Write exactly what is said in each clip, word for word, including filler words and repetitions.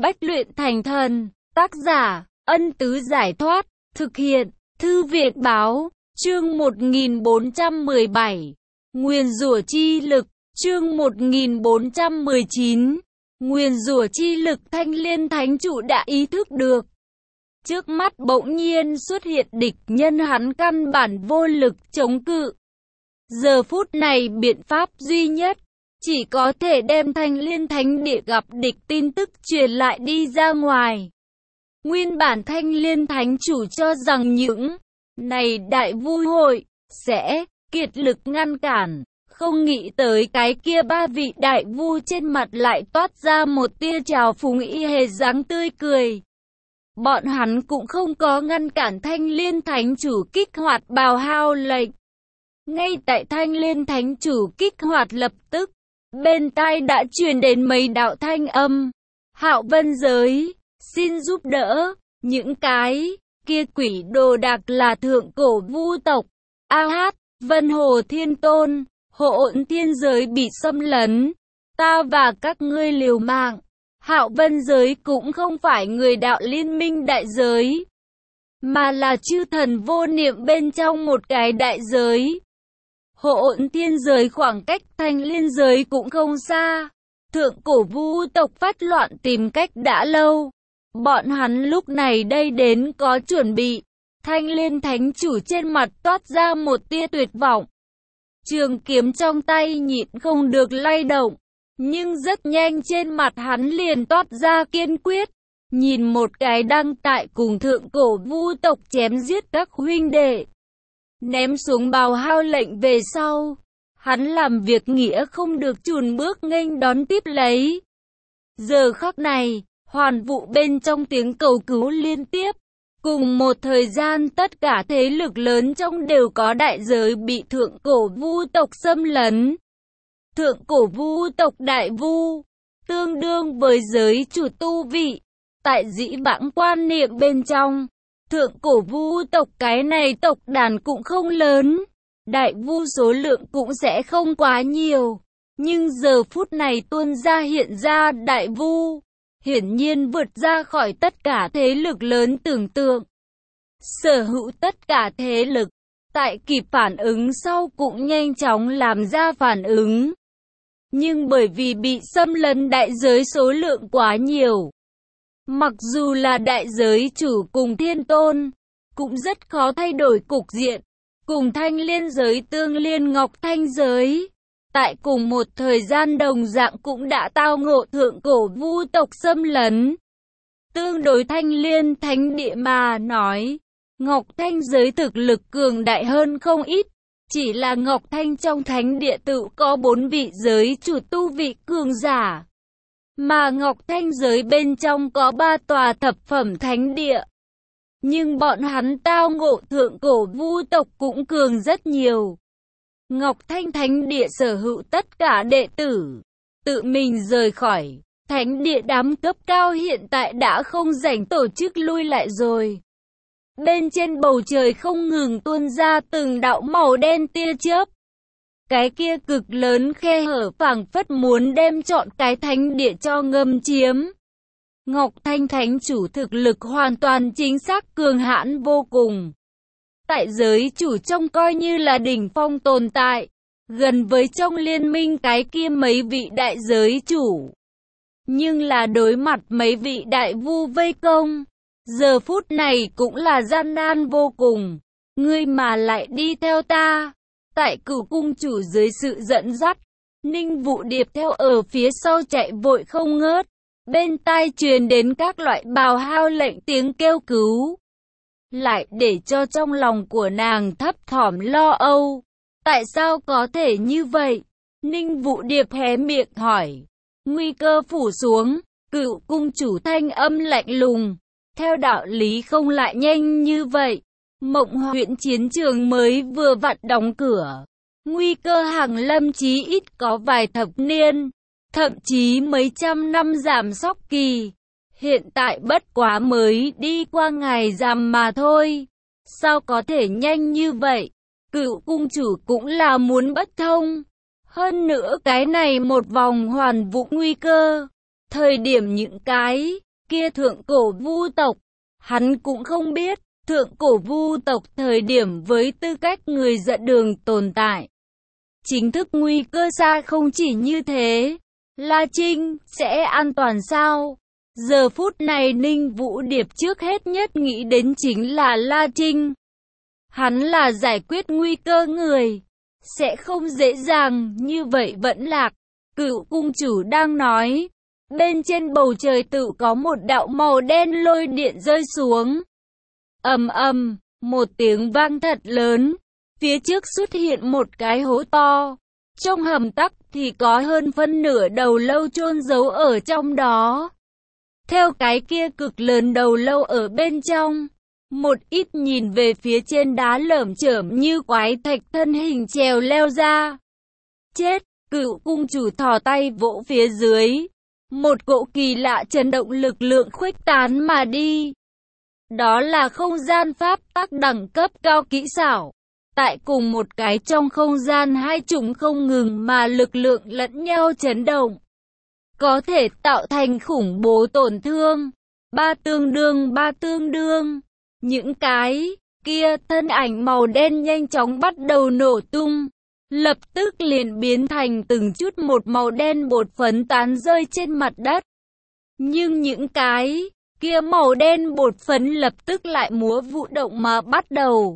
Bách luyện thành thần. Tác giả, Ân Tứ Giải Thoát. Thực hiện, Thư viện Báo. Chương một nghìn bốn trăm mười bảy. Nguyền rủa chi lực. Chương một nghìn bốn trăm mười chín. Nguyền rủa chi lực. Thanh Liên Thánh Chủ đã ý thức được. Trước mắt bỗng nhiên xuất hiện địch nhân, hắn căn bản vô lực chống cự. Giờ phút này biện pháp duy nhất, chỉ có thể đem Thanh Liên Thánh Địa gặp địch tin tức truyền lại đi ra ngoài. Nguyên bản Thanh Liên Thánh Chủ cho rằng những này đại vui hội sẽ kiệt lực ngăn cản, không nghĩ tới cái kia ba vị đại vu trên mặt lại toát ra một tia trào phúng, y hề dáng tươi cười. Bọn hắn cũng không có ngăn cản Thanh Liên Thánh Chủ kích hoạt bào hao lệnh. Ngay tại Thanh Liên Thánh Chủ kích hoạt lập tức, bên tai đã truyền đến mấy đạo thanh âm. Hạo Vân Giới, xin giúp đỡ, những cái kia quỷ đồ đạc là thượng cổ vu tộc. A Hát, Vân Hồ Thiên Tôn, Hỗn Thiên Giới bị xâm lấn, ta và các ngươi liều mạng. Hạo Vân Giới cũng không phải người đạo liên minh đại giới, mà là chư thần vô niệm bên trong một cái đại giới. Hỗn Thiên Giới khoảng cách Thanh Liên Giới cũng không xa. Thượng cổ vu tộc phát loạn tìm cách đã lâu. Bọn hắn lúc này đây đến có chuẩn bị. Thanh Liên Thánh Chủ trên mặt toát ra một tia tuyệt vọng. Trường kiếm trong tay nhịn không được lay động. Nhưng rất nhanh trên mặt hắn liền toát ra kiên quyết. Nhìn một cái đang tại cùng thượng cổ vu tộc chém giết các huynh đệ. Ném xuống bào hao lệnh về sau, hắn làm việc nghĩa không được chùn bước nghênh đón tiếp lấy. Giờ khắc này, hoàn vụ bên trong tiếng cầu cứu liên tiếp. Cùng một thời gian tất cả thế lực lớn trong đều có đại giới bị thượng cổ vu tộc xâm lấn. Thượng cổ vu tộc đại vu, tương đương với giới chủ tu vị. Tại dĩ vãng quan niệm bên trong, thượng cổ vu tộc cái này tộc đàn cũng không lớn, đại vu số lượng cũng sẽ không quá nhiều. Nhưng giờ phút này tuôn ra hiện ra đại vu, hiển nhiên vượt ra khỏi tất cả thế lực lớn tưởng tượng. Sở hữu tất cả thế lực, tại kịp phản ứng sau cũng nhanh chóng làm ra phản ứng. Nhưng bởi vì bị xâm lấn đại giới số lượng quá nhiều, mặc dù là đại giới chủ cùng thiên tôn, cũng rất khó thay đổi cục diện. Cùng Thanh Liên Giới tương liên Ngọc Thanh Giới, tại cùng một thời gian đồng dạng cũng đã tao ngộ thượng cổ vu tộc xâm lấn. Tương đối Thanh Liên Thánh Địa mà nói, Ngọc Thanh Giới thực lực cường đại hơn không ít. Chỉ là Ngọc Thanh trong Thánh Địa tự có bốn vị giới chủ tu vị cường giả. Mà Ngọc Thanh Giới bên trong có ba tòa thập phẩm Thánh Địa. Nhưng bọn hắn tao ngộ thượng cổ vu tộc cũng cường rất nhiều. Ngọc Thanh Thánh Địa sở hữu tất cả đệ tử, tự mình rời khỏi. Thánh Địa đám cấp cao hiện tại đã không rảnh tổ chức lui lại rồi. Bên trên bầu trời không ngừng tuôn ra từng đạo màu đen tia chớp. Cái kia cực lớn khe hở phảng phất muốn đem trọn cái thánh địa cho ngâm chiếm. Ngọc Thanh Thánh Chủ thực lực hoàn toàn chính xác cường hãn vô cùng. Tại giới chủ trong coi như là đỉnh phong tồn tại, gần với trong liên minh cái kia mấy vị đại giới chủ. Nhưng là đối mặt mấy vị đại vu vây công, giờ phút này cũng là gian nan vô cùng. Ngươi mà lại đi theo ta. Tại Cửu cung chủ dưới sự dẫn dắt, Ninh Vũ Điệp theo ở phía sau chạy vội không ngớt. Bên tai truyền đến các loại bào hao lệnh tiếng kêu cứu. Lại để cho trong lòng của nàng thấp thỏm lo âu. Tại sao có thể như vậy? Ninh Vũ Điệp hé miệng hỏi. Nguy cơ phủ xuống, Cửu cung chủ thanh âm lạnh lùng. Theo đạo lý không lại nhanh như vậy. Mộng huyện chiến trường mới vừa vặn đóng cửa. Nguy cơ hàng lâm chí ít có vài thập niên, thậm chí mấy trăm năm giảm sóc kỳ. Hiện tại bất quá mới đi qua ngày rằm mà thôi. Sao có thể nhanh như vậy? Cửu cung chủ cũng là muốn bất thông. Hơn nữa cái này một vòng hoàn vũ nguy cơ. Thời điểm những cái kia thượng cổ vu tộc. Hắn cũng không biết, thượng cổ vu tộc thời điểm với tư cách người dẫn đường tồn tại. Chính thức nguy cơ xa không chỉ như thế. La Trinh, sẽ an toàn sao? Giờ phút này Ninh Vũ Điệp trước hết nhất nghĩ đến chính là La Trinh. Hắn là giải quyết nguy cơ người. Sẽ không dễ dàng như vậy vẫn lạc. Cựu cung chủ đang nói. Bên trên bầu trời tự có một đạo màu đen lôi điện rơi xuống. Ầm ầm, một tiếng vang thật lớn. Phía trước xuất hiện một cái hố to. Trong hầm tắc thì có hơn phân nửa đầu lâu chôn giấu ở trong đó. Theo cái kia cực lớn đầu lâu ở bên trong, một ít nhìn về phía trên đá lởm chởm như quái thạch thân hình trèo leo ra. Chết, cựu cung chủ thò tay vỗ phía dưới. Một cỗ kỳ lạ chấn động lực lượng khuếch tán mà đi. Đó là không gian pháp tắc đẳng cấp cao kỹ xảo. Tại cùng một cái trong không gian hai chủng không ngừng mà lực lượng lẫn nhau chấn động. Có thể tạo thành khủng bố tổn thương. Ba tương đương ba tương đương. Những cái kia thân ảnh màu đen nhanh chóng bắt đầu nổ tung. Lập tức liền biến thành từng chút một màu đen bột phấn tán rơi trên mặt đất. Nhưng những cái kia màu đen bột phấn lập tức lại múa vụ động mà bắt đầu.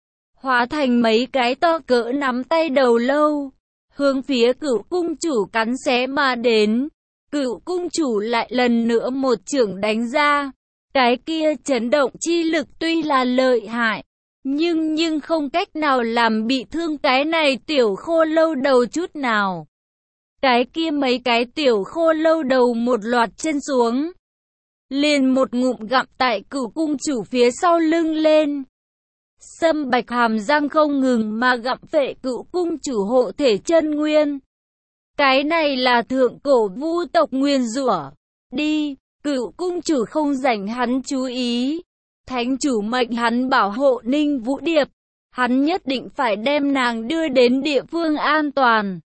Hóa thành mấy cái to cỡ nắm tay đầu lâu. Hướng phía cửu cung chủ cắn xé mà đến. Cửu cung chủ lại lần nữa một chưởng đánh ra. Cái kia chấn động chi lực tuy là lợi hại. Nhưng nhưng không cách nào làm bị thương cái này tiểu khô lâu đầu chút nào. Cái kia mấy cái tiểu khô lâu đầu một loạt chân xuống. Liền một ngụm gặm tại cửu cung chủ phía sau lưng lên. Sâm bạch hàm răng không ngừng mà gặm phệ cửu cung chủ hộ thể chân nguyên. Cái này là thượng cổ vu tộc nguyên rủa. Đi, cửu cung chủ không rảnh hắn chú ý. Thánh chủ mệnh hắn bảo hộ Ninh Vũ Điệp. Hắn nhất định phải đem nàng đưa đến địa phương an toàn.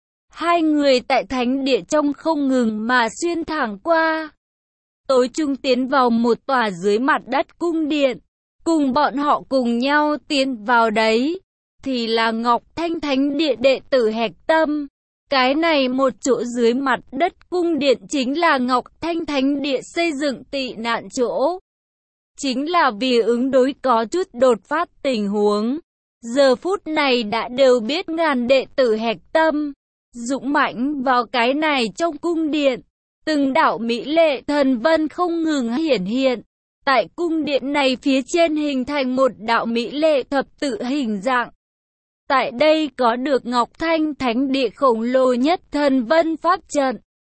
Hai người tại thánh địa trong không ngừng mà xuyên thẳng qua. Tối trung tiến vào một tòa dưới mặt đất cung điện. Cùng bọn họ cùng nhau tiến vào đấy. Thì là Ngọc Thanh Thánh Địa đệ tử Hạch Tâm. Cái này một chỗ dưới mặt đất cung điện chính là Ngọc Thanh Thánh Địa xây dựng tị nạn chỗ. Chính là vì ứng đối có chút đột phát tình huống. Giờ phút này đã đều biết ngàn đệ tử Hạch Tâm. Dũng mãnh vào cái này trong cung điện. Từng đạo mỹ lệ thần vân không ngừng hiển hiện. Tại cung điện này phía trên hình thành một đạo mỹ lệ thập tự hình dạng. Tại đây có được Ngọc Thanh Thánh Địa khổng lồ nhất thần vân pháp trận.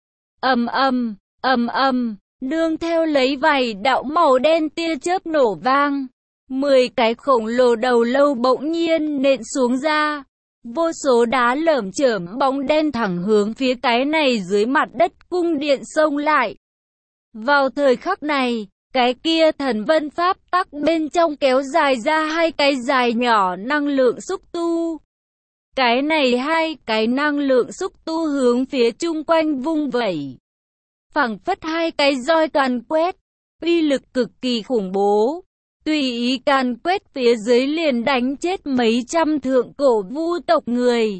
Ầm ầm, ầm ầm, nương theo lấy vài đạo màu đen tia chớp nổ vang. Mười cái khổng lồ đầu lâu bỗng nhiên nện xuống ra. Vô số đá lởm chởm bóng đen thẳng hướng phía cái này dưới mặt đất cung điện xông lại. Vào thời khắc này, cái kia thần vân pháp tắc bên trong kéo dài ra hai cái dài nhỏ năng lượng xúc tu. Cái này hai cái năng lượng xúc tu hướng phía chung quanh vung vẩy. Phảng phất hai cái roi càn quét, uy lực cực kỳ khủng bố. Tùy ý càn quét phía dưới liền đánh chết mấy trăm thượng cổ vu tộc người.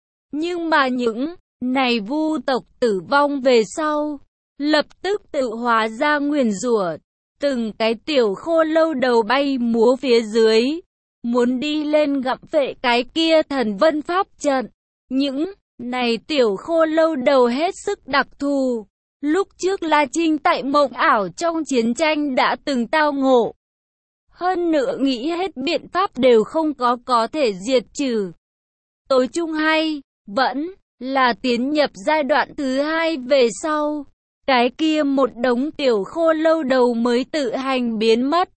Nhưng mà những này vu tộc tử vong về sau, lập tức tự hóa ra nguyền rủa. Từng cái tiểu khô lâu đầu bay múa phía dưới, muốn đi lên gặm phệ cái kia thần vân pháp trận. Những này tiểu khô lâu đầu hết sức đặc thù. Lúc trước La Trinh tại mộng ảo trong chiến tranh đã từng tao ngộ. Hơn nữa nghĩ hết biện pháp đều không có có thể diệt trừ. Tối chung hay, vẫn là tiến nhập giai đoạn thứ hai về sau. Cái kia một đống tiểu khô lâu đầu mới tự hành biến mất.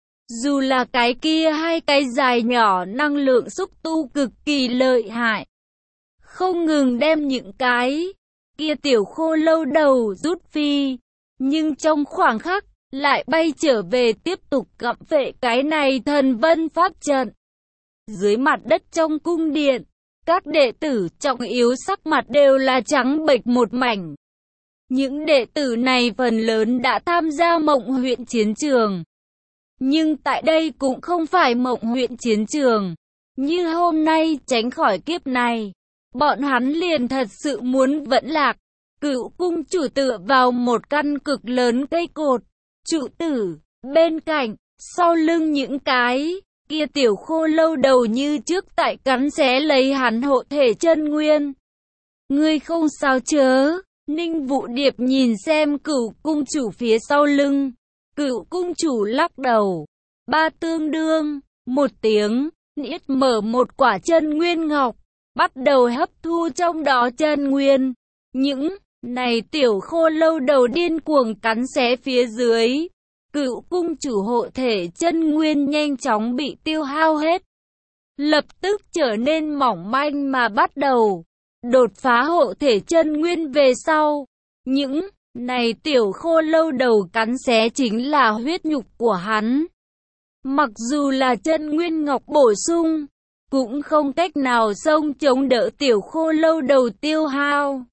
Dù là cái kia hai cái dài nhỏ năng lượng xúc tu cực kỳ lợi hại. Không ngừng đem những cái kia tiểu khô lâu đầu rút phi. Nhưng trong khoảng khắc, lại bay trở về tiếp tục gặm phệ cái này thần vân pháp trận. Dưới mặt đất trong cung điện, các đệ tử trọng yếu sắc mặt đều là trắng bệch một mảnh. Những đệ tử này phần lớn đã tham gia Mộng huyện chiến trường. Nhưng tại đây cũng không phải Mộng huyện chiến trường. Như hôm nay tránh khỏi kiếp này, bọn hắn liền thật sự muốn vẫn lạc. Cửu cung chủ tựa vào một căn cực lớn cây cột. Trụ tử, bên cạnh, sau lưng những cái kia tiểu khô lâu đầu như trước tại cắn xé lấy hắn hộ thể chân nguyên. Ngươi không sao chớ? Ninh Vũ Điệp nhìn xem cửu cung chủ phía sau lưng. Cửu cung chủ lắc đầu. Ba tương đương, một tiếng, niết mở một quả chân nguyên ngọc, bắt đầu hấp thu trong đó chân nguyên. Những này tiểu khô lâu đầu điên cuồng cắn xé phía dưới. Cửu cung chủ hộ thể chân nguyên nhanh chóng bị tiêu hao hết. Lập tức trở nên mỏng manh mà bắt đầu đột phá hộ thể chân nguyên về sau. Những này tiểu khô lâu đầu cắn xé chính là huyết nhục của hắn. Mặc dù là chân nguyên ngọc bổ sung, cũng không cách nào xông chống đỡ tiểu khô lâu đầu tiêu hao.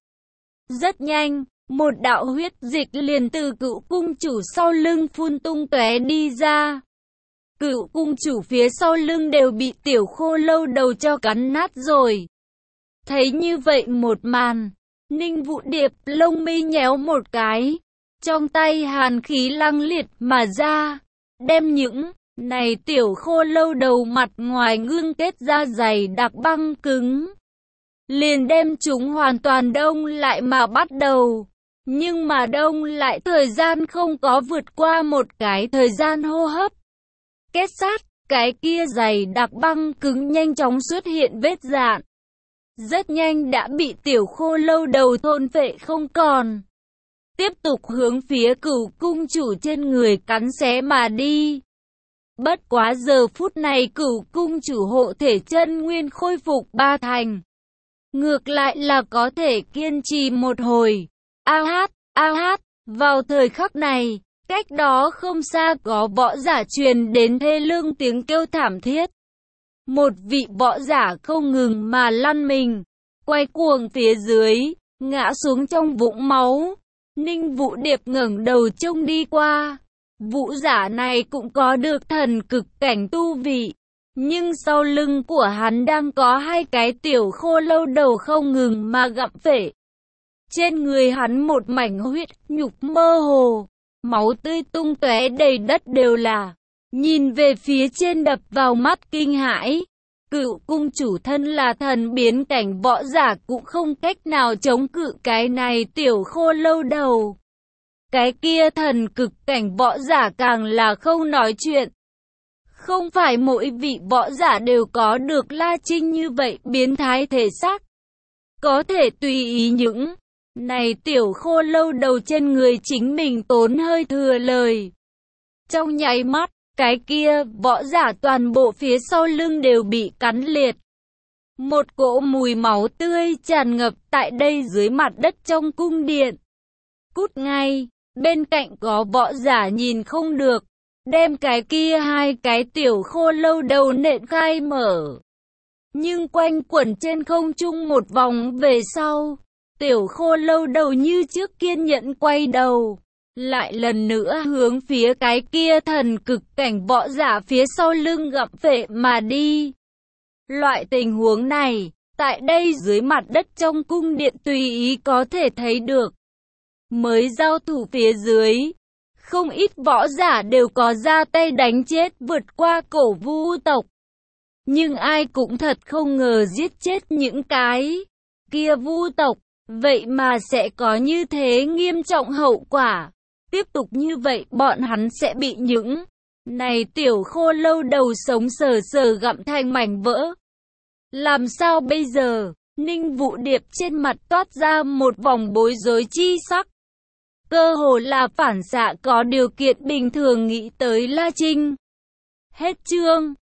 Rất nhanh, một đạo huyết dịch liền từ cửu cung chủ sau lưng phun tung tóe đi ra. Cửu cung chủ phía sau lưng đều bị tiểu khô lâu đầu cho cắn nát rồi. Thấy như vậy một màn, Ninh Vũ Điệp lông mi nhéo một cái, trong tay hàn khí lăng liệt mà ra, đem những này tiểu khô lâu đầu mặt ngoài ngưng kết ra dày đặc băng cứng. Liền đem chúng hoàn toàn đông lại mà bắt đầu. Nhưng mà đông lại thời gian không có vượt qua một cái thời gian hô hấp. Kết sát, cái kia dày đặc băng cứng nhanh chóng xuất hiện vết rạn. Rất nhanh đã bị tiểu khô lâu đầu thôn phệ không còn. Tiếp tục hướng phía cửu cung chủ trên người cắn xé mà đi. Bất quá giờ phút này cửu cung chủ hộ thể chân nguyên khôi phục ba thành. Ngược lại là có thể kiên trì một hồi. A hát, a hát, vào thời khắc này, cách đó không xa có võ giả truyền đến thê lương tiếng kêu thảm thiết. Một vị võ giả không ngừng mà lăn mình, quay cuồng phía dưới, ngã xuống trong vũng máu. Ninh Vũ Điệp ngẩng đầu trông đi qua. Vũ giả này cũng có được thần cực cảnh tu vị. Nhưng sau lưng của hắn đang có hai cái tiểu khô lâu đầu không ngừng mà gặm phệ. Trên người hắn một mảnh huyết nhục mơ hồ, máu tươi tung tóe đầy đất đều là. Nhìn về phía trên đập vào mắt kinh hãi. Cửu cung chủ thân là thần biến cảnh võ giả cũng không cách nào chống cự cái này tiểu khô lâu đầu. Cái kia thần cực cảnh võ giả càng là không nói chuyện. Không phải mỗi vị võ giả đều có được La Trinh như vậy biến thái thể xác. Có thể tùy ý những này tiểu khô lâu đầu trên người chính mình tốn hơi thừa lời. Trong nháy mắt, cái kia võ giả toàn bộ phía sau lưng đều bị cắn liệt. Một cỗ mùi máu tươi tràn ngập tại đây dưới mặt đất trong cung điện. Cút ngay, bên cạnh có võ giả nhìn không được. Đem cái kia hai cái tiểu khô lâu đầu nện khai mở. Nhưng quanh quẩn trên không trung một vòng về sau, tiểu khô lâu đầu như trước kiên nhẫn quay đầu. Lại lần nữa hướng phía cái kia thần cực cảnh võ giả phía sau lưng gặm phệ mà đi. Loại tình huống này, tại đây dưới mặt đất trong cung điện tùy ý có thể thấy được. Mới giao thủ phía dưới, không ít võ giả đều có ra tay đánh chết vượt qua cổ vu tộc. Nhưng ai cũng thật không ngờ giết chết những cái kia vu tộc, vậy mà sẽ có như thế nghiêm trọng hậu quả. Tiếp tục như vậy bọn hắn sẽ bị những này tiểu khô lâu đầu sống sờ sờ gặm thành mảnh vỡ. Làm sao bây giờ? Ninh Vũ Điệp trên mặt toát ra một vòng bối rối chi sắc. Cơ hồ là phản xạ có điều kiện bình thường nghĩ tới La Trinh. Hết chương.